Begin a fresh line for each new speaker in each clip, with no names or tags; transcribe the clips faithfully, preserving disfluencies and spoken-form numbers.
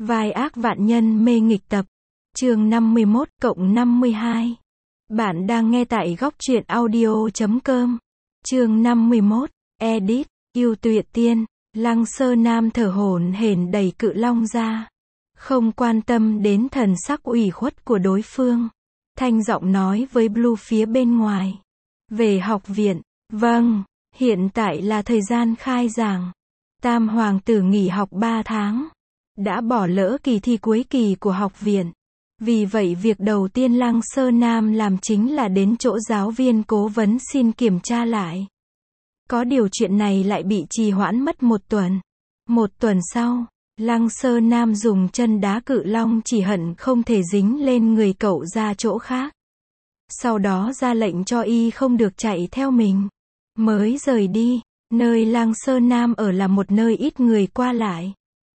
Vai ác vạn nhân mê nghịch tập. Chương năm mươi mốt cộng năm mươi hai. Bạn đang nghe tại góc truyện audio chấm com. Chương năm mươi mốt. Edit. Yêu Tuyệt Tiên. Lăng Sơ Nam thở hổn hển đẩy Cự Long ra. Không quan tâm đến thần sắc ủy khuất của đối phương. Thanh giọng nói với Blue phía bên ngoài. Về học viện. Vâng, hiện tại là thời gian khai giảng. Tam hoàng tử nghỉ học ba tháng. Đã bỏ lỡ kỳ thi cuối kỳ của học viện. Vì vậy việc đầu tiên Lăng Sơ Nam làm chính là đến chỗ giáo viên cố vấn xin kiểm tra lại. Có điều chuyện này lại bị trì hoãn mất một tuần. Một tuần sau, Lăng Sơ Nam dùng chân đá Cự Long chỉ hận không thể dính lên người cậu ra chỗ khác. Sau đó ra lệnh cho y không được chạy theo mình. Mới rời đi, nơi Lăng Sơ Nam ở là một nơi ít người qua lại.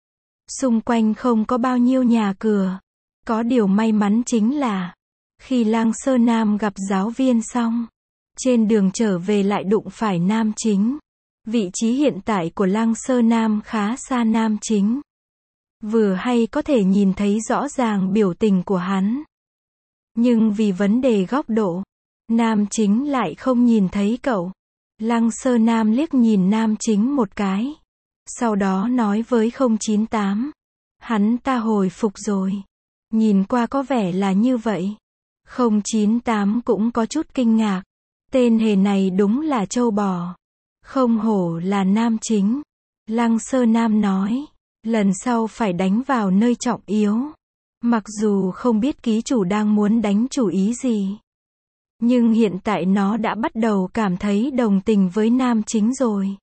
Xung quanh không có bao nhiêu nhà cửa. Có điều may mắn chính là, khi Lăng Sơ Nam gặp giáo viên xong, trên đường trở về lại đụng phải Nam Chính. Vị trí hiện tại của Lăng Sơ Nam khá xa Nam Chính. Vừa hay có thể nhìn thấy rõ ràng biểu tình của hắn. Nhưng vì vấn đề góc độ, Nam Chính lại không nhìn thấy cậu. Lăng Sơ Nam liếc nhìn Nam Chính một cái. Sau đó nói với không chín tám. Hắn ta hồi phục rồi. Nhìn qua có vẻ là như vậy. không chín tám cũng có chút kinh ngạc. Tên hề này đúng là trâu bò. Không hổ là Nam Chính. Lăng Sơ Nam nói. Lần sau phải đánh vào nơi trọng yếu. Mặc dù không biết ký chủ đang muốn đánh chủ ý gì. Nhưng hiện tại nó đã bắt đầu cảm thấy đồng tình với Nam Chính rồi.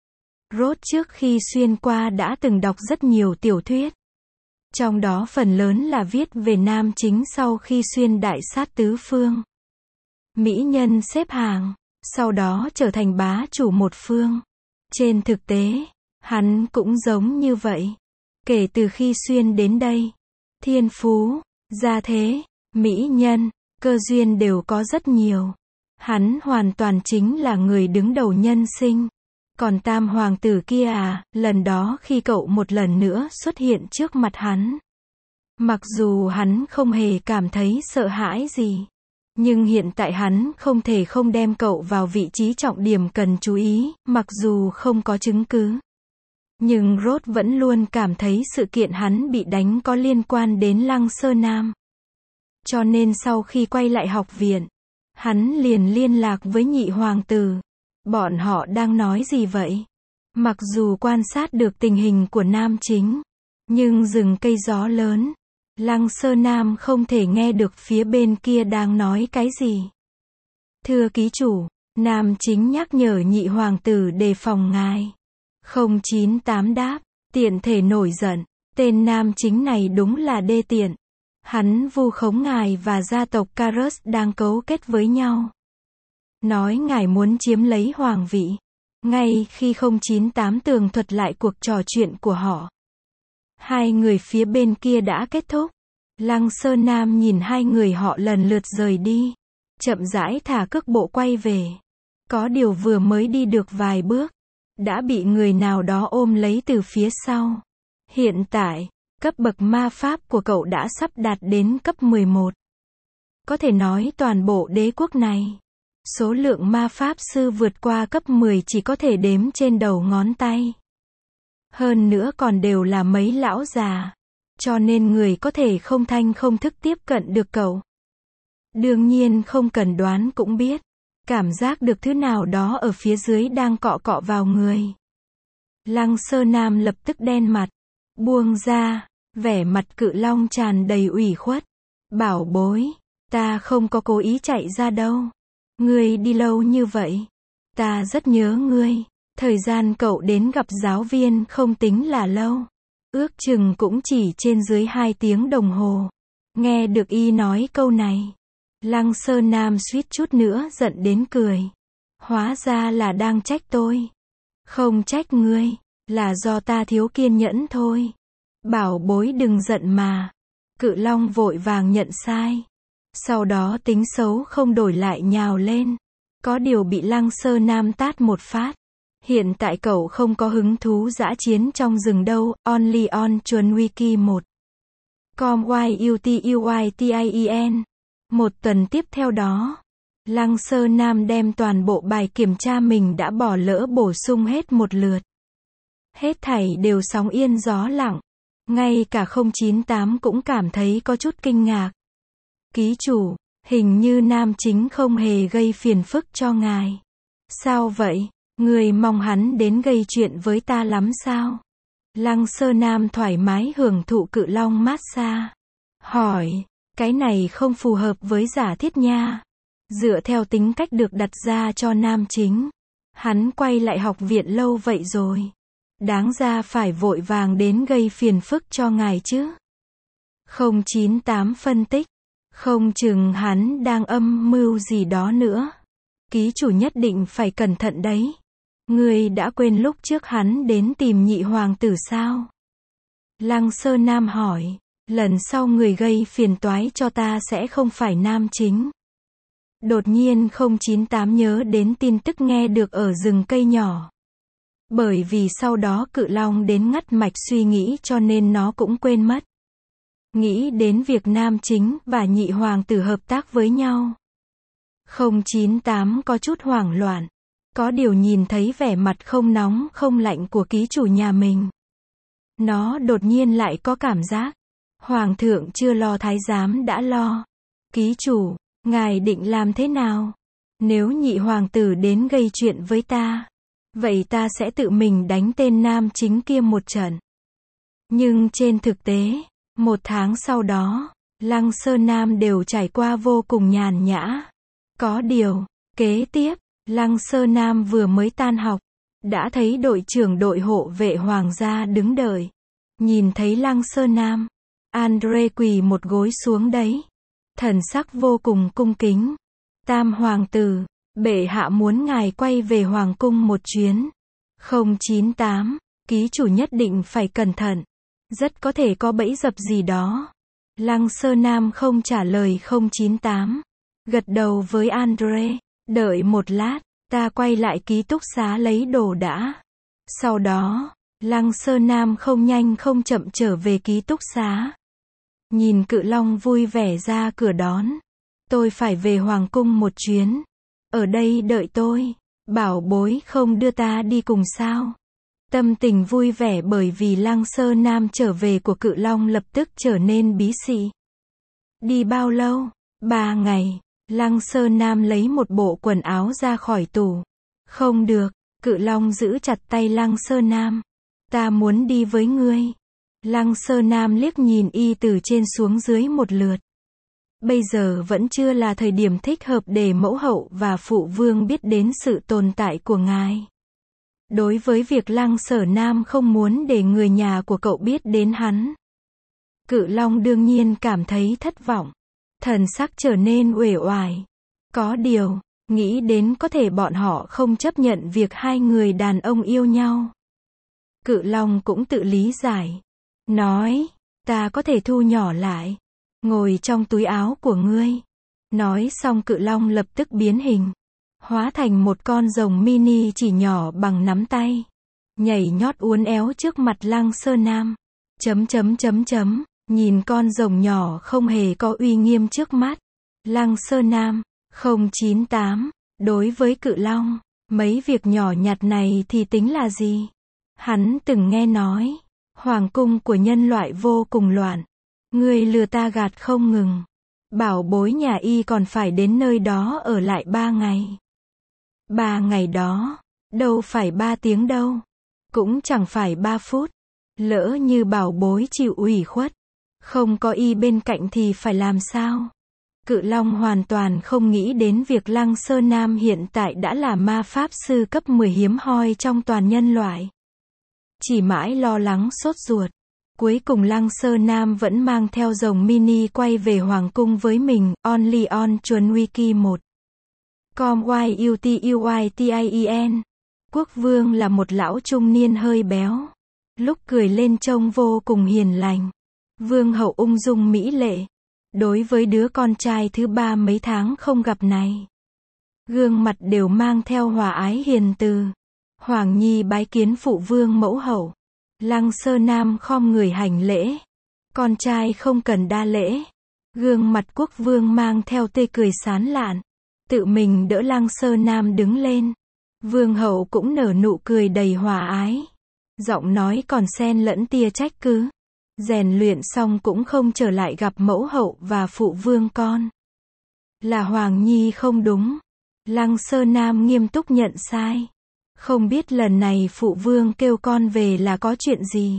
Rốt trước khi xuyên qua đã từng đọc rất nhiều tiểu thuyết. Trong đó phần lớn là viết về Nam Chính sau khi xuyên đại sát tứ phương. Mỹ nhân xếp hàng, sau đó trở thành bá chủ một phương. Trên thực tế, hắn cũng giống như vậy. Kể từ khi xuyên đến đây, thiên phú, gia thế, mỹ nhân, cơ duyên đều có rất nhiều. Hắn hoàn toàn chính là người đứng đầu nhân sinh. Còn tam hoàng tử kia à, lần đó khi cậu một lần nữa xuất hiện trước mặt hắn. Mặc dù hắn không hề cảm thấy sợ hãi gì. Nhưng hiện tại hắn không thể không đem cậu vào vị trí trọng điểm cần chú ý, mặc dù không có chứng cứ. Nhưng Rốt vẫn luôn cảm thấy sự kiện hắn bị đánh có liên quan đến Lăng Sơ Nam. Cho nên sau khi quay lại học viện, hắn liền liên lạc với nhị hoàng tử. Bọn họ đang nói gì vậy? Mặc dù quan sát được tình hình của Nam Chính, nhưng rừng cây gió lớn, Lăng Sơ Nam không thể nghe được phía bên kia đang nói cái gì. Thưa ký chủ, Nam Chính nhắc nhở nhị hoàng tử đề phòng ngài. không chín tám đáp, tiện thể nổi giận, tên Nam Chính này đúng là đê tiện. Hắn vu khống ngài và gia tộc Carus đang cấu kết với nhau. Nói ngài muốn chiếm lấy hoàng vị. Ngay khi không chín tám tường thuật lại cuộc trò chuyện của họ. Hai người phía bên kia đã kết thúc. Lăng Sơ Nam nhìn hai người họ lần lượt rời đi. Chậm rãi thả cước bộ quay về. Có điều vừa mới đi được vài bước. Đã bị người nào đó ôm lấy từ phía sau. Hiện tại, cấp bậc ma pháp của cậu đã sắp đạt đến cấp mười một. Có thể nói toàn bộ đế quốc này. Số lượng ma pháp sư vượt qua cấp mười chỉ có thể đếm trên đầu ngón tay. Hơn nữa còn đều là mấy lão già. Cho nên người có thể không thanh không thức tiếp cận được cậu. Đương nhiên không cần đoán cũng biết. Cảm giác được thứ nào đó ở phía dưới đang cọ cọ vào người. Lăng Sơ Nam lập tức đen mặt. Buông ra, vẻ mặt Cự Long tràn đầy ủy khuất. Bảo bối, ta không có cố ý chạy ra đâu. Ngươi đi lâu như vậy. Ta rất nhớ ngươi. Thời gian cậu đến gặp giáo viên không tính là lâu. Ước chừng cũng chỉ trên dưới hai tiếng đồng hồ. Nghe được y nói câu này. Lăng Sơ Nam suýt chút nữa giận đến cười. Hóa ra là đang trách tôi. Không trách ngươi. Là do ta thiếu kiên nhẫn thôi. Bảo bối đừng giận mà. Cự Long vội vàng nhận sai. Sau đó tính xấu không đổi lại nhào lên. Có điều bị Lăng Sơ Nam tát một phát. Hiện tại cậu không có hứng thú dã chiến trong rừng đâu. Only on Chuan Wiki một.
com y u t u y t i e n. Một tuần tiếp theo đó, Lăng Sơ Nam đem toàn bộ bài kiểm tra mình đã bỏ lỡ bổ sung hết một lượt. Hết thảy đều sóng yên gió lặng. Ngay cả không chín tám cũng cảm thấy có chút kinh ngạc. Ký chủ, hình như nam chính không hề gây phiền phức cho ngài. Sao vậy? Người mong hắn đến gây chuyện với ta lắm sao? Lăng Sơ Nam thoải mái hưởng thụ Cự Long massage. Hỏi, cái này không phù hợp với giả thiết nha. Dựa theo tính cách được đặt ra cho nam chính, hắn quay lại học viện lâu vậy rồi. Đáng ra phải vội vàng đến gây phiền phức cho ngài chứ. không chín tám phân tích, không chừng hắn đang âm mưu gì đó nữa. Ký chủ nhất định phải cẩn thận đấy. Ngươi đã quên lúc trước hắn đến tìm nhị hoàng tử sao? Lăng Sơ Nam hỏi, lần sau người gây phiền toái cho ta sẽ không phải nam chính. Đột nhiên không chín tám nhớ đến tin tức nghe được ở rừng cây nhỏ. Bởi vì sau đó Cự Long đến ngắt mạch suy nghĩ cho nên nó cũng quên mất. Nghĩ đến việc nam chính và nhị hoàng tử hợp tác với nhau. không chín tám có chút hoảng loạn. Có điều nhìn thấy vẻ mặt không nóng không lạnh của ký chủ nhà mình. Nó đột nhiên lại có cảm giác. Hoàng thượng chưa lo thái giám đã lo. Ký chủ, ngài định làm thế nào? Nếu nhị hoàng tử đến gây chuyện với ta, vậy ta sẽ tự mình đánh tên nam chính kia một trận. Nhưng trên thực tế, một tháng sau đó, Lăng Sơ Nam đều trải qua vô cùng nhàn nhã. Có điều, kế tiếp, Lăng Sơ Nam vừa mới tan học, đã thấy đội trưởng đội hộ vệ hoàng gia đứng đợi. Nhìn thấy Lăng Sơ Nam, Andre quỳ một gối xuống đấy. Thần sắc vô cùng cung kính. Tam hoàng tử, bệ hạ muốn ngài quay về hoàng cung một chuyến. không chín tám, ký chủ nhất định phải cẩn thận. Rất có thể có bẫy dập gì đó. Lăng Sơ Nam không trả lời không chín tám. Gật đầu với Andre. Đợi một lát, ta quay lại ký túc xá lấy đồ đã. Sau đó, Lăng Sơ Nam không nhanh không chậm trở về ký túc xá. Nhìn Cự Long vui vẻ ra cửa đón. Tôi phải về hoàng cung một chuyến. Ở đây đợi tôi. Bảo bối không đưa ta đi cùng sao? Tâm tình vui vẻ bởi vì Lăng Sơ Nam trở về của Cự Long lập tức trở nên bí xị. Đi bao lâu? Ba ngày. Lăng Sơ Nam lấy một bộ quần áo ra khỏi tủ. Không được. Cự Long giữ chặt tay Lăng Sơ Nam. Ta muốn đi với ngươi. Lăng Sơ Nam liếc nhìn y từ trên xuống dưới một lượt. Bây giờ vẫn chưa là thời điểm thích hợp để mẫu hậu và phụ vương biết đến sự tồn tại của ngài. Đối với việc Lăng Sở Nam không muốn để người nhà của cậu biết đến hắn, Cự Long đương nhiên cảm thấy thất vọng. Thần sắc trở nên uể oải. Có điều, nghĩ đến có thể bọn họ không chấp nhận việc hai người đàn ông yêu nhau. Cự Long cũng tự lý giải. Nói, ta có thể thu nhỏ lại. Ngồi trong túi áo của ngươi. Nói xong Cự Long lập tức biến hình. Hóa thành một con rồng mini chỉ nhỏ bằng nắm tay. Nhảy nhót uốn éo trước mặt Lăng Sơ Nam. Chấm chấm chấm chấm. Nhìn con rồng nhỏ không hề có uy nghiêm trước mắt. Lăng Sơ Nam, không chín tám. Đối với Cự Long, mấy việc nhỏ nhặt này thì tính là gì? Hắn từng nghe nói, hoàng cung của nhân loại vô cùng loạn. Ngươi lừa ta gạt không ngừng. Bảo bối nhà y còn phải đến nơi đó ở lại ba ngày. Ba ngày đó, đâu phải ba tiếng đâu. Cũng chẳng phải ba phút. Lỡ như bảo bối chịu ủy khuất, không có y bên cạnh thì phải làm sao? Cự Long hoàn toàn không nghĩ đến việc Lăng Sơ Nam hiện tại đã là ma pháp sư cấp mười hiếm hoi trong toàn nhân loại. Chỉ mãi lo lắng sốt ruột. Cuối cùng Lăng Sơ Nam vẫn mang theo rồng mini quay về hoàng cung với mình. Only on Chuan Wiki một. com y u t u y t i e n. Quốc vương là một lão trung niên hơi béo. Lúc cười lên trông vô cùng hiền lành. Vương hậu ung dung mỹ lệ. Đối với đứa con trai thứ ba mấy tháng không gặp này, gương mặt đều mang theo hòa ái hiền từ. Hoàng nhi bái kiến phụ vương mẫu hậu. Lăng Sơ Nam khom người hành lễ.
Con trai không cần đa lễ. Gương mặt quốc vương mang theo tươi cười sán lạn. Tự mình đỡ Lăng Sơ Nam đứng lên. Vương hậu cũng nở nụ cười đầy hòa ái. Giọng nói còn xen lẫn tia trách cứ. Rèn luyện xong cũng không trở lại gặp mẫu hậu và phụ vương con. Là Hoàng Nhi không đúng. Lăng Sơ Nam nghiêm túc nhận sai. Không biết lần này phụ vương kêu con về là có chuyện gì.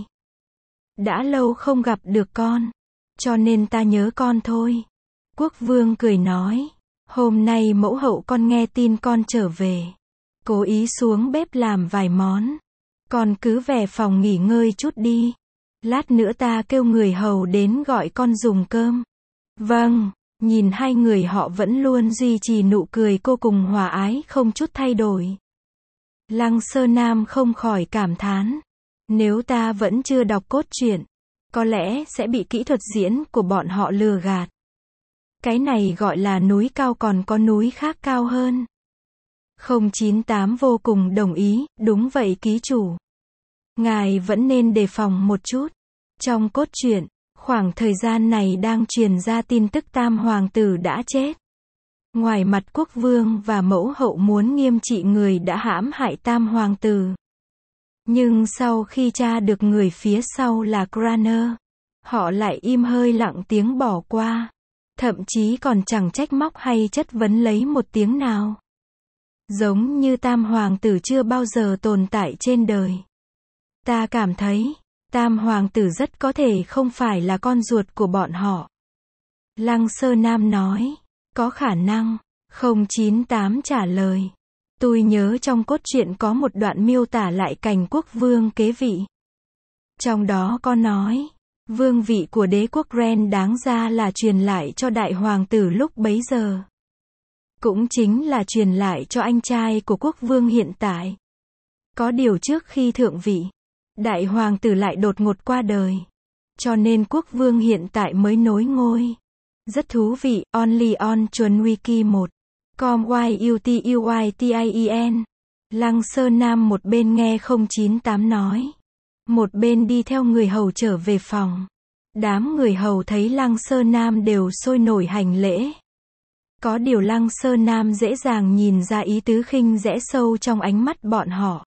Đã lâu không gặp được con. Cho nên ta nhớ con thôi. Quốc vương cười nói. Hôm nay mẫu hậu con nghe tin con trở về. Cố ý xuống bếp làm vài món. Con cứ về phòng nghỉ ngơi chút đi. Lát nữa ta kêu người hầu đến gọi con dùng cơm. Vâng, nhìn hai người họ vẫn luôn duy trì nụ cười vô cùng hòa ái không chút thay đổi. Lăng Sơ Nam không khỏi cảm thán. Nếu ta vẫn chưa đọc cốt truyện, có lẽ sẽ bị kỹ thuật diễn của bọn họ lừa gạt. Cái này gọi là núi cao còn có núi khác cao hơn. không chín tám vô cùng đồng ý, đúng vậy ký chủ. Ngài vẫn nên đề phòng một chút. Trong cốt truyện, khoảng thời gian này đang truyền ra tin tức Tam Hoàng tử đã chết. Ngoài mặt quốc vương và mẫu hậu muốn nghiêm trị người đã hãm hại Tam Hoàng tử. Nhưng sau khi tra được người phía sau là Cranner, họ lại im hơi lặng tiếng bỏ qua. Thậm chí còn chẳng trách móc hay chất vấn lấy một tiếng nào. Giống như Tam Hoàng tử chưa bao giờ tồn tại trên đời. Ta cảm thấy, Tam Hoàng tử rất có thể không phải là con ruột của bọn họ. Lăng Sơ Nam nói, có khả năng. không chín tám trả lời. Tôi nhớ trong cốt truyện có một đoạn miêu tả lại cảnh quốc vương kế vị. Trong đó có nói, vương vị của đế quốc Ren đáng ra là truyền lại cho đại hoàng tử lúc bấy giờ. Cũng chính là truyền lại cho anh trai của quốc vương hiện tại. Có điều trước khi thượng vị, đại hoàng tử lại đột ngột qua đời. Cho nên quốc vương hiện tại mới nối ngôi. Rất thú vị, only on Chuẩn Wiki một. com y u t u y t i e n. Lăng Sơ Nam một bên nghe không chín tám nói. Một bên đi theo người hầu trở về phòng. Đám người hầu thấy Lăng Sơ Nam đều sôi nổi hành lễ. Có điều Lăng Sơ Nam dễ dàng nhìn ra ý tứ khinh rẽ sâu trong ánh mắt bọn họ.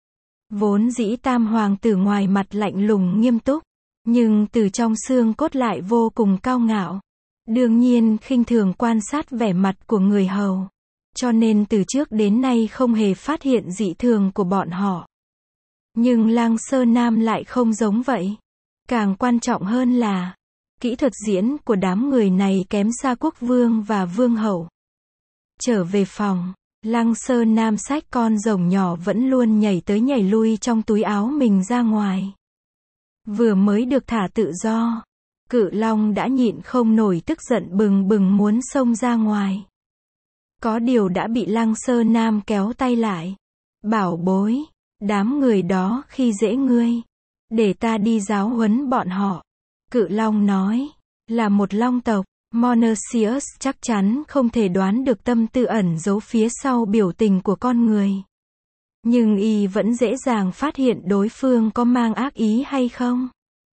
Vốn dĩ Tam Hoàng tử ngoài mặt lạnh lùng nghiêm túc, nhưng từ trong xương cốt lại vô cùng cao ngạo. Đương nhiên khinh thường quan sát vẻ mặt của người hầu. Cho nên từ trước đến nay không hề phát hiện dị thường của bọn họ. Nhưng Lăng Sơ Nam lại không giống vậy. Càng quan trọng hơn là, kỹ thuật diễn của đám người này kém xa quốc vương và vương hậu. Trở về phòng, Lăng Sơ Nam xách con rồng nhỏ vẫn luôn nhảy tới nhảy lui trong túi áo mình ra ngoài. Vừa mới được thả tự do, Cự Long đã nhịn không nổi tức giận bừng bừng muốn xông ra ngoài. Có điều đã bị Lăng Sơ Nam kéo tay lại. Bảo bối, đám người đó khi dễ ngươi. Để ta đi giáo huấn bọn họ. Cự Long nói, là một long tộc, Monoceus chắc chắn không thể đoán được tâm tư ẩn giấu phía sau biểu tình của con người. Nhưng y vẫn dễ dàng phát hiện đối phương có mang ác ý hay không.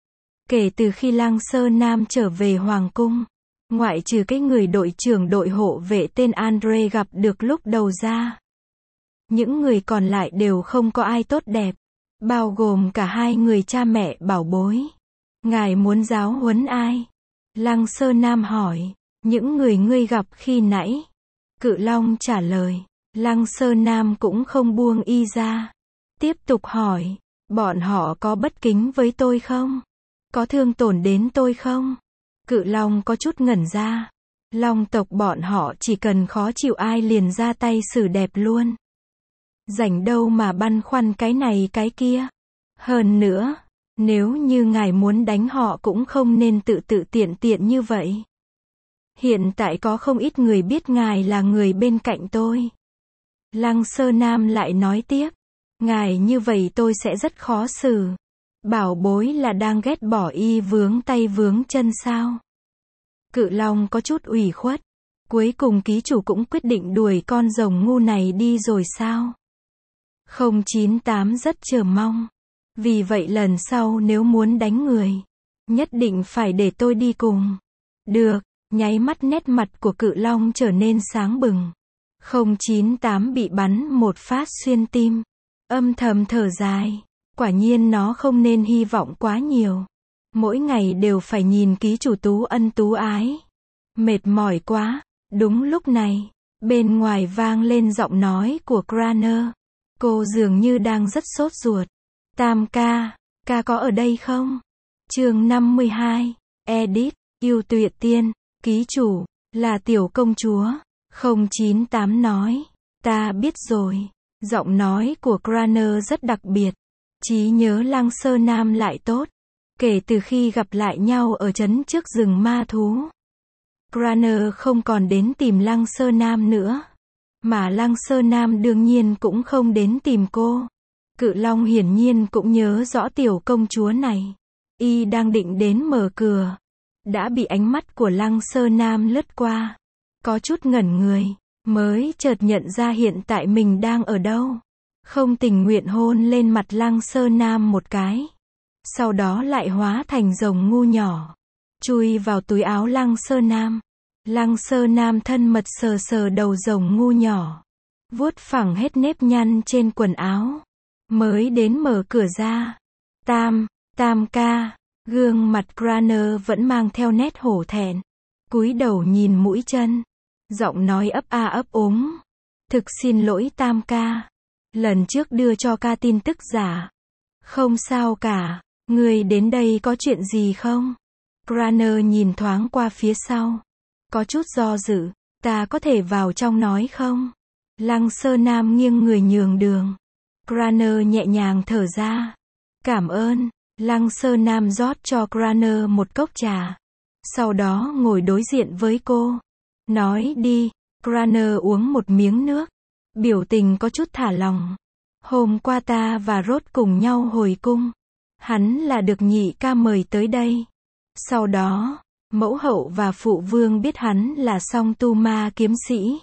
Kể từ khi Lăng Sơ Nam trở về Hoàng cung, ngoại trừ cái người đội trưởng đội hộ vệ tên Andre gặp được lúc đầu ra, những người còn lại đều không có ai tốt đẹp, bao gồm cả hai người cha mẹ bảo bối. Ngài muốn giáo huấn ai? Lăng Sơ Nam hỏi. Những người ngươi gặp khi nãy. Cự Long trả lời. Lăng Sơ Nam cũng không buông y ra. Tiếp tục hỏi, bọn họ có bất kính với tôi không? Có thương tổn đến tôi không? Cự Long có chút ngẩn ra. Long tộc bọn họ chỉ cần khó chịu ai liền ra tay xử đẹp luôn. Rảnh đâu mà băn khoăn cái này cái kia. Hơn nữa, nếu như ngài muốn đánh họ cũng không nên tự tự tiện tiện như vậy. Hiện tại có không ít người biết ngài là người bên cạnh tôi. Lăng Sơ Nam lại nói tiếp. Ngài như vậy tôi sẽ rất khó xử. Bảo bối là đang ghét bỏ y vướng tay vướng chân sao? Cự Long có chút ủy khuất. Cuối cùng ký chủ cũng quyết định đuổi con rồng ngu này đi rồi sao? không chín tám rất chờ mong. Vì vậy lần sau nếu muốn đánh người, Nhất định phải để tôi đi cùng. Được, nháy mắt nét mặt của Cự Long trở nên sáng bừng. không chín tám bị bắn một phát xuyên tim. Âm thầm thở dài. Quả nhiên nó không nên hy vọng quá nhiều. Mỗi ngày đều phải nhìn ký chủ tú ân tú ái. Mệt mỏi quá. Đúng lúc này, bên ngoài vang lên giọng nói của Craner. Cô dường như đang rất sốt ruột. Tam ca, ca có ở đây không? Chương năm mươi hai, Edit, yêu tuyệt tiên, ký chủ, là tiểu công chúa. không chín tám nói, ta biết rồi. Giọng nói của Craner rất đặc biệt. Trí nhớ Lăng Sơ Nam lại tốt. Kể từ khi gặp lại nhau ở trấn trước rừng ma thú, Craner không còn đến tìm Lăng Sơ Nam nữa. Mà Lăng Sơ Nam đương nhiên cũng không đến tìm cô. Cự Long hiển nhiên cũng nhớ rõ tiểu công chúa này. Y đang định đến mở cửa. Đã bị ánh mắt của Lăng Sơ Nam lướt qua. Có chút ngẩn người. Mới chợt nhận ra hiện tại mình đang ở đâu. Không tình nguyện hôn lên mặt Lăng Sơ Nam một cái. Sau đó lại hóa thành rồng ngu nhỏ. Chui vào túi áo Lăng Sơ Nam. Lăng Sơ Nam thân mật sờ sờ đầu rồng ngu nhỏ. Vuốt phẳng hết nếp nhăn trên quần áo. Mới đến mở cửa ra. Tam, Tam ca. Gương mặt Craner vẫn mang theo nét hổ thẹn. Cúi đầu nhìn mũi chân. Giọng nói ấp a ấp úng. Thực xin lỗi Tam ca. Lần trước đưa cho ca tin tức giả. Không sao cả. Người đến đây có chuyện gì không? Craner nhìn thoáng qua phía sau. Có chút do dự. Ta có thể vào trong nói không? Lăng Sơ Nam nghiêng người nhường đường. Craner nhẹ nhàng thở ra. Cảm ơn. Lăng Sơ Nam rót cho Craner một cốc trà. Sau đó ngồi đối diện với cô. Nói đi. Craner uống một miếng nước. Biểu tình có chút thả lỏng. Hôm qua ta và Rốt cùng nhau hồi cung. Hắn là được nhị ca mời tới đây. Sau đó, mẫu hậu và phụ vương biết hắn là song tu ma kiếm sĩ.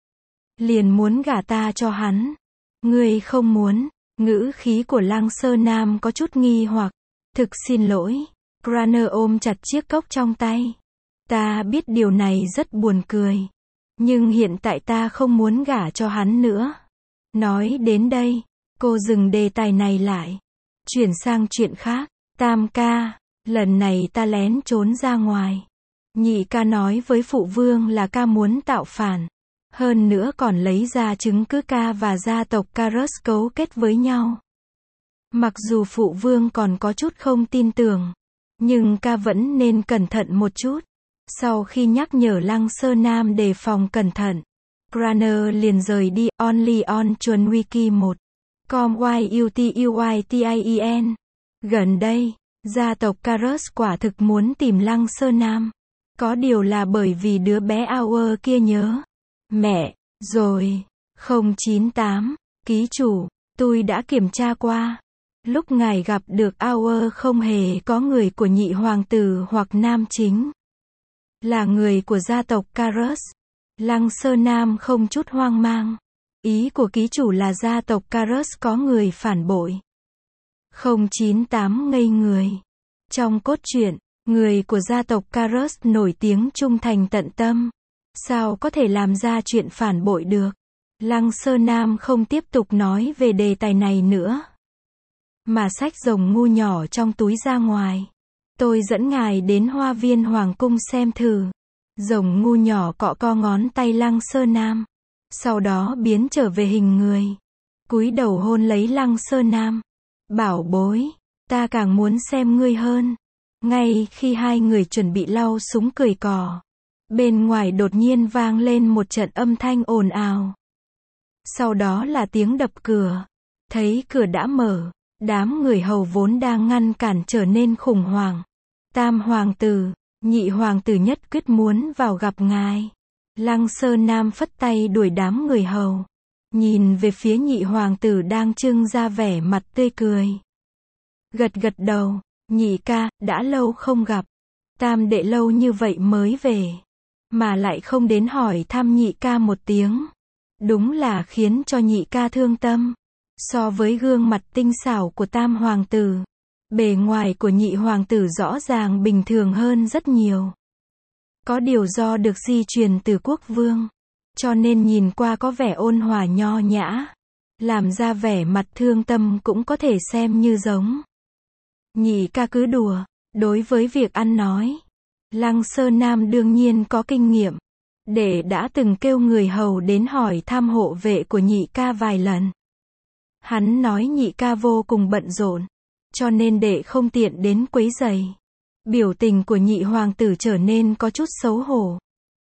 Liền muốn gả ta cho hắn. Ngươi không muốn. Ngữ khí của Lăng Sơ Nam có chút nghi hoặc. Thực xin lỗi. Craner ôm chặt chiếc cốc trong tay. Ta biết điều này rất buồn cười. Nhưng hiện tại ta không muốn gả cho hắn nữa. Nói đến đây, cô dừng đề tài này lại. Chuyển sang chuyện khác. Tam ca, lần này ta lén trốn ra ngoài. Nhị ca nói với phụ vương là ca muốn tạo phản. Hơn nữa còn lấy ra chứng cứ ca và gia tộc Carus cấu kết với nhau. Mặc dù phụ vương còn có chút không tin tưởng, nhưng ca vẫn nên cẩn thận một chút. Sau khi nhắc nhở Lăng Sơ Nam đề phòng cẩn thận, Craner liền rời đi. Only on Chuan Wiki một. com y u t u y t i e n. Gần đây, gia tộc Carus quả thực muốn tìm Lăng Sơ Nam. Có điều là bởi vì đứa bé Hour kia nhớ. Mẹ, rồi. không chín tám. Ký chủ, tôi đã kiểm tra qua. Lúc ngài gặp được Hour không hề có người của nhị hoàng tử hoặc nam chính. Là người của gia tộc Carus. Lăng Sơ Nam không chút hoang mang. Ý của ký chủ là gia tộc Carus có người phản bội. không chín tám ngây người. Trong cốt truyện, người của gia tộc Carus nổi tiếng trung thành tận tâm. Sao có thể làm ra chuyện phản bội được? Lăng Sơ Nam không tiếp tục nói về đề tài này nữa. Mà xách rồng ngu nhỏ trong túi ra ngoài. Tôi dẫn ngài đến hoa viên hoàng cung xem thử. Rồng ngu nhỏ cọ co ngón tay Lăng Sơ Nam. Sau đó biến trở về hình người. Cúi đầu hôn lấy Lăng Sơ Nam. Bảo bối, ta càng muốn xem ngươi hơn. Ngay khi hai người chuẩn bị lau súng cười cò, bên ngoài đột nhiên vang lên một trận âm thanh ồn ào. Sau đó là tiếng đập cửa. Thấy cửa đã mở, đám người hầu vốn đang ngăn cản trở nên khủng hoảng. Tam hoàng tử, nhị hoàng tử nhất quyết muốn vào gặp ngài. Lăng Sơ Nam phất tay đuổi đám người hầu. Nhìn về phía nhị hoàng tử đang trưng ra vẻ mặt tươi cười. Gật gật đầu. Nhị ca, đã lâu không gặp. Tam đệ lâu như vậy mới về. Mà lại không đến hỏi thăm nhị ca một tiếng. Đúng là khiến cho nhị ca thương tâm. So với gương mặt tinh xảo của tam hoàng tử, Bề ngoài của nhị hoàng tử rõ ràng bình thường hơn rất nhiều. Có điều do được di truyền từ quốc vương, cho nên nhìn qua có vẻ ôn hòa nho nhã, làm ra vẻ mặt thương tâm cũng có thể xem như giống. Nhị ca cứ đùa, đối với việc ăn nói, Lăng Sơn Nam đương nhiên có kinh nghiệm. Đệ đã từng kêu người hầu đến hỏi thăm hộ vệ của nhị ca vài lần. Hắn nói nhị ca vô cùng bận rộn, cho nên đệ không tiện đến quấy rầy. Biểu tình của nhị hoàng tử trở nên có chút xấu hổ.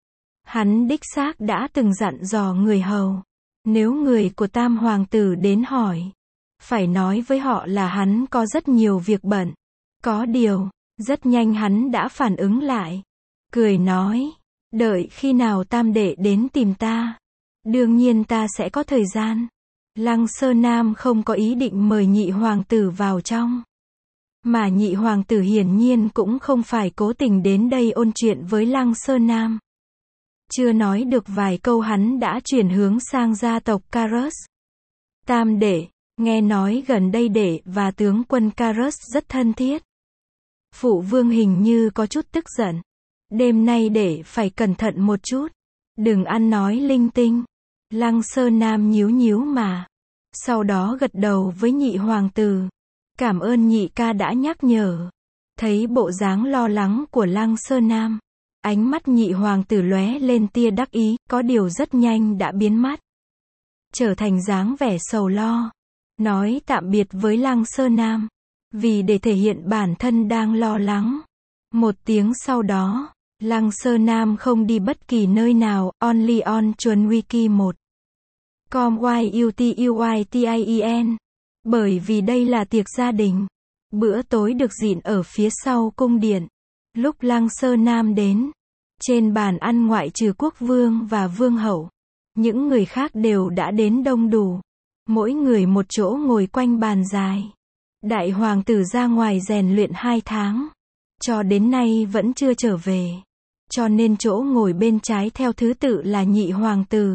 Hắn đích xác đã từng dặn dò người hầu, nếu người của tam hoàng tử đến hỏi, phải nói với họ là hắn có rất nhiều việc bận. Có điều, rất nhanh hắn đã phản ứng lại, cười nói, đợi khi nào tam đệ đến tìm ta, đương nhiên ta sẽ có thời gian. Lăng Sơn Nam không có ý định mời nhị hoàng tử vào trong. Mà nhị hoàng tử hiển nhiên cũng không phải cố tình đến đây ôn chuyện với Lăng Sơn Nam. Chưa nói được vài câu hắn đã chuyển hướng sang gia tộc Carus. Tam đệ, nghe nói gần đây đệ và tướng quân Carus rất thân thiết. Phụ vương hình như có chút tức giận. Đêm nay đệ phải cẩn thận một chút. Đừng ăn nói linh tinh. Lăng Sơn Nam nhíu nhíu mà. Sau đó gật đầu với nhị hoàng tử. Cảm ơn nhị ca đã nhắc nhở. Thấy bộ dáng lo lắng của Lăng Sơn Nam, ánh mắt nhị hoàng tử lóe lên tia đắc ý, có điều rất nhanh đã biến mất, trở thành dáng vẻ sầu lo. Nói tạm biệt với Lăng Sơn Nam, vì để thể hiện bản thân đang lo lắng. Một tiếng sau đó, Lăng Sơn Nam không đi bất kỳ nơi nào, only on Chuan Wiki một. com y u t u y t i e n. Bởi vì đây là tiệc gia đình. Bữa tối được dịn ở phía sau cung điện. Lúc Lăng Sơn Nam đến, trên bàn ăn ngoại trừ quốc vương và vương hậu, những người khác đều đã đến đông đủ. Mỗi người một chỗ ngồi quanh bàn dài. Đại hoàng tử ra ngoài rèn luyện hai tháng, cho đến nay vẫn chưa trở về. Cho nên chỗ ngồi bên trái theo thứ tự là nhị hoàng tử.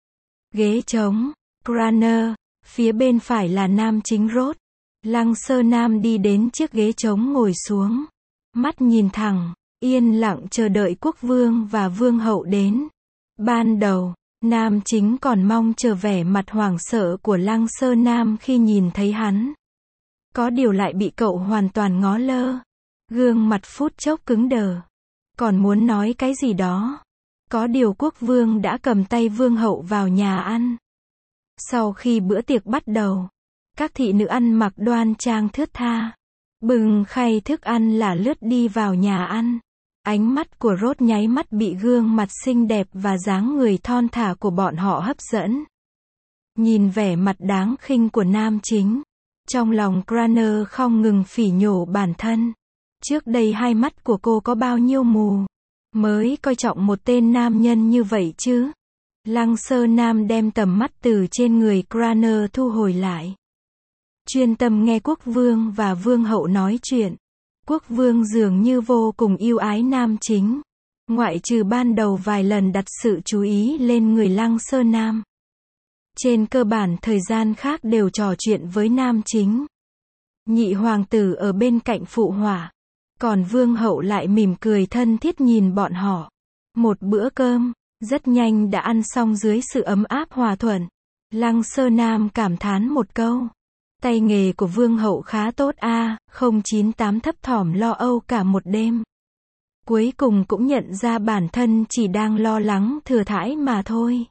Ghế trống, Cranner. Phía bên phải là nam chính Rốt. Lăng Sơn Nam đi đến chiếc ghế trống ngồi xuống. Mắt nhìn thẳng, yên lặng chờ đợi quốc vương và vương hậu đến. Ban đầu, nam chính còn mong chờ vẻ mặt hoảng sợ của Lăng Sơn Nam khi nhìn thấy hắn. Có điều lại bị cậu hoàn toàn ngó lơ. Gương mặt phút chốc cứng đờ. Còn muốn nói cái gì đó. Có điều quốc vương đã cầm tay vương hậu vào nhà ăn. Sau khi bữa tiệc bắt đầu, các thị nữ ăn mặc đoan trang thướt tha, bừng khay thức ăn là lướt đi vào nhà ăn. Ánh mắt của Rốt nháy mắt bị gương mặt xinh đẹp và dáng người thon thả của bọn họ hấp dẫn. Nhìn vẻ mặt đáng khinh của nam chính, trong lòng Cranner không ngừng phỉ nhổ bản thân. Trước đây hai mắt của cô có bao nhiêu mù, mới coi trọng một tên nam nhân như vậy chứ. Lăng Sơn Nam đem tầm mắt từ trên người Cranner thu hồi lại. Chuyên tâm nghe quốc vương và vương hậu nói chuyện. Quốc vương dường như vô cùng yêu ái nam chính. Ngoại trừ ban đầu vài lần đặt sự chú ý lên người Lăng Sơn Nam. Trên cơ bản thời gian khác đều trò chuyện với nam chính. Nhị hoàng tử ở bên cạnh phụ họa. Còn vương hậu lại mỉm cười thân thiết nhìn bọn họ. Một bữa cơm rất nhanh đã ăn xong dưới sự ấm áp hòa thuận. Lăng Sơn Nam cảm thán một câu. Tay nghề của vương hậu khá tốt a, không chín tám thấp thỏm lo âu cả một đêm. Cuối cùng cũng nhận ra bản thân chỉ đang lo lắng thừa thãi mà thôi.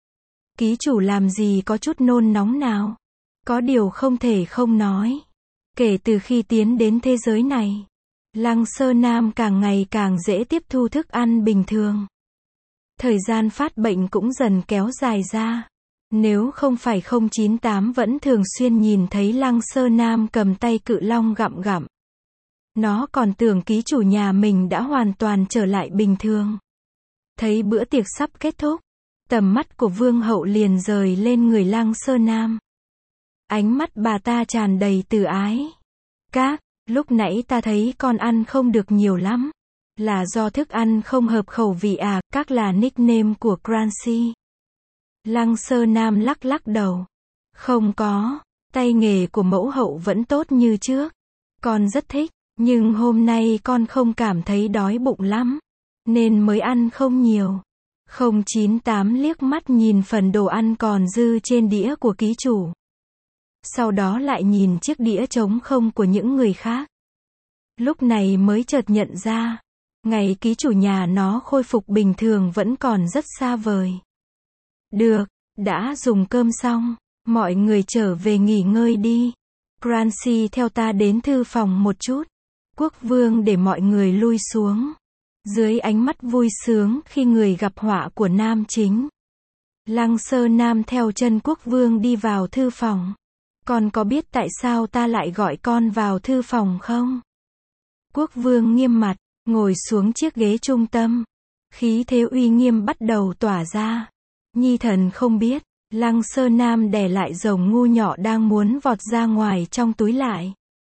Ký chủ làm gì có chút nôn nóng nào. Có điều không thể không nói. Kể từ khi tiến đến thế giới này, Lăng Sơn Nam càng ngày càng dễ tiếp thu thức ăn bình thường. Thời gian phát bệnh cũng dần kéo dài ra. Nếu không phải không chín tám vẫn thường xuyên nhìn thấy Lăng Sơn Nam cầm tay cự long gặm gặm. Nó còn tưởng ký chủ nhà mình đã hoàn toàn trở lại bình thường. Thấy bữa tiệc sắp kết thúc, tầm mắt của vương hậu liền rời lên người Lăng Sơn Nam. Ánh mắt bà ta tràn đầy từ ái. Các, lúc nãy ta thấy con ăn không được nhiều lắm. Là do thức ăn không hợp khẩu vị à, các là nickname của Crancy. Lăng Sơn Nam lắc lắc đầu. Không có, tay nghề của mẫu hậu vẫn tốt như trước. Con rất thích, nhưng hôm nay con không cảm thấy đói bụng lắm, nên mới ăn không nhiều. không chín tám liếc mắt nhìn phần đồ ăn còn dư trên đĩa của ký chủ. Sau đó lại nhìn chiếc đĩa trống không của những người khác. Lúc này mới chợt nhận ra, ngày ký chủ nhà nó khôi phục bình thường vẫn còn rất xa vời. Được, đã dùng cơm xong, mọi người trở về nghỉ ngơi đi. Clancy theo ta đến thư phòng một chút. Quốc vương để mọi người lui xuống. Dưới ánh mắt vui sướng khi người gặp họa của nam chính. Lăng Sơ Nam theo chân quốc vương đi vào thư phòng. Con có biết tại sao ta lại gọi con vào thư phòng không? Quốc vương nghiêm mặt, ngồi xuống chiếc ghế trung tâm. Khí thế uy nghiêm bắt đầu tỏa ra. Nhi thần không biết. Lăng Sơ Nam đè lại rồng ngu nhỏ đang muốn vọt ra ngoài trong túi lại.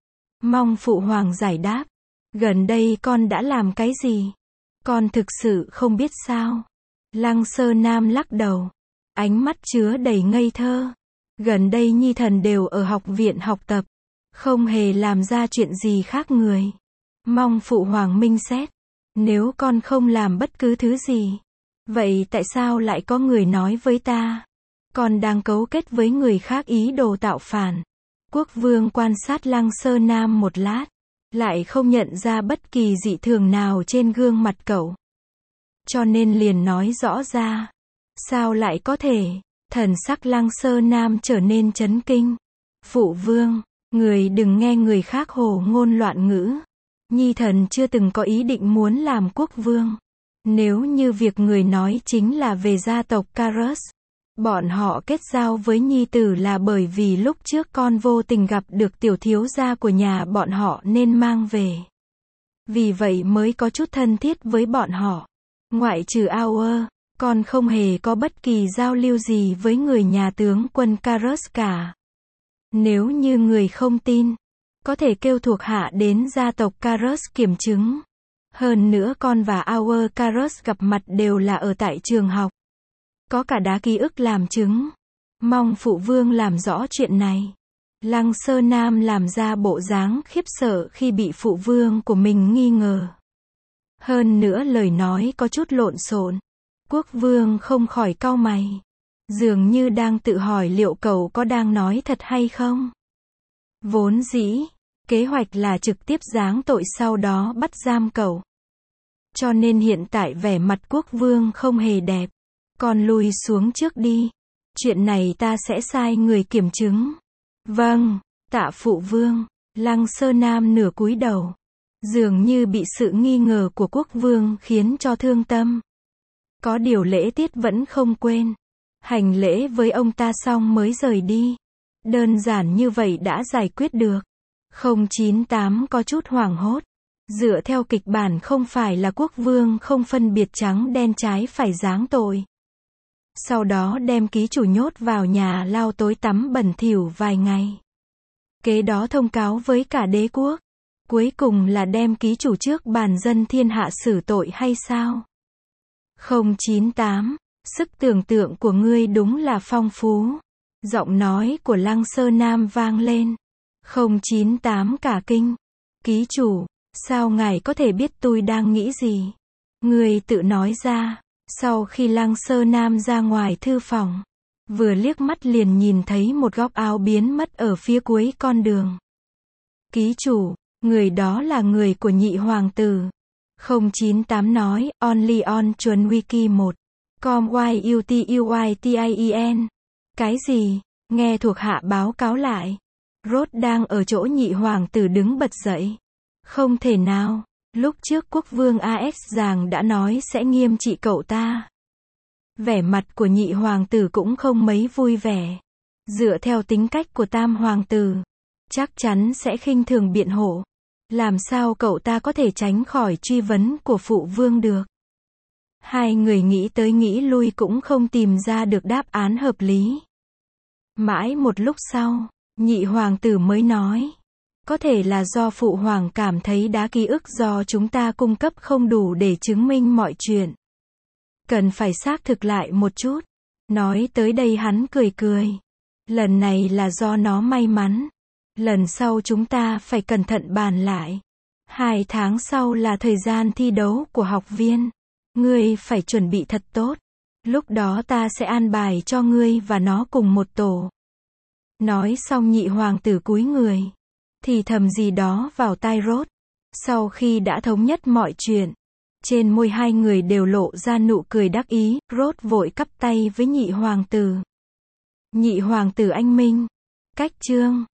Mong phụ hoàng giải đáp. Gần đây con đã làm cái gì? Con thực sự không biết sao? Lăng Sơ Nam lắc đầu. Ánh mắt chứa đầy ngây thơ. Gần đây nhi thần đều ở học viện học tập. Không hề làm ra chuyện gì khác người. Mong phụ hoàng minh xét. Nếu con không làm bất cứ thứ gì, vậy tại sao lại có người nói với ta? Con đang cấu kết với người khác ý đồ tạo phản. Quốc vương quan sát Lăng Sơ Nam một lát. Lại không nhận ra bất kỳ dị thường nào trên gương mặt cậu. Cho nên liền nói rõ ra. Sao lại có thể? Thần sắc Lăng Sơ Nam trở nên chấn kinh. Phụ vương, người đừng nghe người khác hồ ngôn loạn ngữ. Nhi thần chưa từng có ý định muốn làm quốc vương. Nếu như việc người nói chính là về gia tộc Carus, bọn họ kết giao với nhi tử là bởi vì lúc trước con vô tình gặp được tiểu thiếu gia của nhà bọn họ nên mang về. Vì vậy mới có chút thân thiết với bọn họ. Ngoại trừ Auer, con không hề có bất kỳ giao lưu gì với người nhà tướng quân Carus cả. Nếu như người không tin, có thể kêu thuộc hạ đến gia tộc Carus kiểm chứng. Hơn nữa con và Auer Carus gặp mặt đều là ở tại trường học. Có cả đá ký ức làm chứng. Mong phụ vương làm rõ chuyện này. Lăng Sơ Nam làm ra bộ dáng khiếp sợ khi bị phụ vương của mình nghi ngờ. Hơn nữa lời nói có chút lộn xộn. Quốc vương không khỏi cau mày. Dường như đang tự hỏi liệu cậu có đang nói thật hay không. Vốn dĩ, kế hoạch là trực tiếp giáng tội sau đó bắt giam cậu. Cho nên hiện tại vẻ mặt quốc vương không hề đẹp. Con lùi xuống trước đi. Chuyện này ta sẽ sai người kiểm chứng. Vâng, tạ phụ vương. Lăng Sơ Nam nửa cúi đầu. Dường như bị sự nghi ngờ của quốc vương khiến cho thương tâm. Có điều lễ tiết vẫn không quên. Hành lễ với ông ta xong mới rời đi. Đơn giản như vậy đã giải quyết được. không chín tám có chút hoảng hốt. Dựa theo kịch bản không phải là quốc vương không phân biệt trắng đen trái phải giáng tội. Sau đó đem ký chủ nhốt vào nhà lao tối tắm bẩn thỉu vài ngày. Kế đó thông cáo với cả đế quốc. Cuối cùng là đem ký chủ trước bàn dân thiên hạ xử tội hay sao? không chín tám, sức tưởng tượng của ngươi đúng là phong phú. Giọng nói của Lăng Sơ Nam vang lên. không chín tám cả kinh. Ký chủ, sao ngài có thể biết tôi đang nghĩ gì? Ngươi tự nói ra. Sau khi Lăng Sơ Nam ra ngoài thư phòng, vừa liếc mắt liền nhìn thấy một góc áo biến mất ở phía cuối con đường. Ký chủ, người đó là người của nhị hoàng tử. không chín tám nói, only on chuẩn wiki một. com y u t u y t i e n. Cái gì? Nghe thuộc hạ báo cáo lại. Rốt đang ở chỗ nhị hoàng tử đứng bật dậy. Không thể nào. Lúc trước quốc vương a ét giàng đã nói sẽ nghiêm trị cậu ta. Vẻ mặt của nhị hoàng tử cũng không mấy vui vẻ. Dựa theo tính cách của tam hoàng tử, chắc chắn sẽ khinh thường biện hộ. Làm sao cậu ta có thể tránh khỏi truy vấn của phụ vương được? Hai người nghĩ tới nghĩ lui cũng không tìm ra được đáp án hợp lý. Mãi một lúc sau, nhị hoàng tử mới nói. Có thể là do phụ hoàng cảm thấy đá ký ức do chúng ta cung cấp không đủ để chứng minh mọi chuyện. Cần phải xác thực lại một chút. Nói tới đây hắn cười cười. Lần này là do nó may mắn. Lần sau chúng ta phải cẩn thận bàn lại. Hai tháng sau là thời gian thi đấu của học viên. Ngươi phải chuẩn bị thật tốt. Lúc đó ta sẽ an bài cho ngươi và nó cùng một tổ. Nói xong nhị hoàng tử cúi người. Thì thầm gì đó vào tai Rốt. Sau khi đã thống nhất mọi chuyện. Trên môi hai người đều lộ ra nụ cười đắc ý. Rốt vội cắp tay với nhị hoàng tử. Nhị hoàng tử anh minh. Cách chương.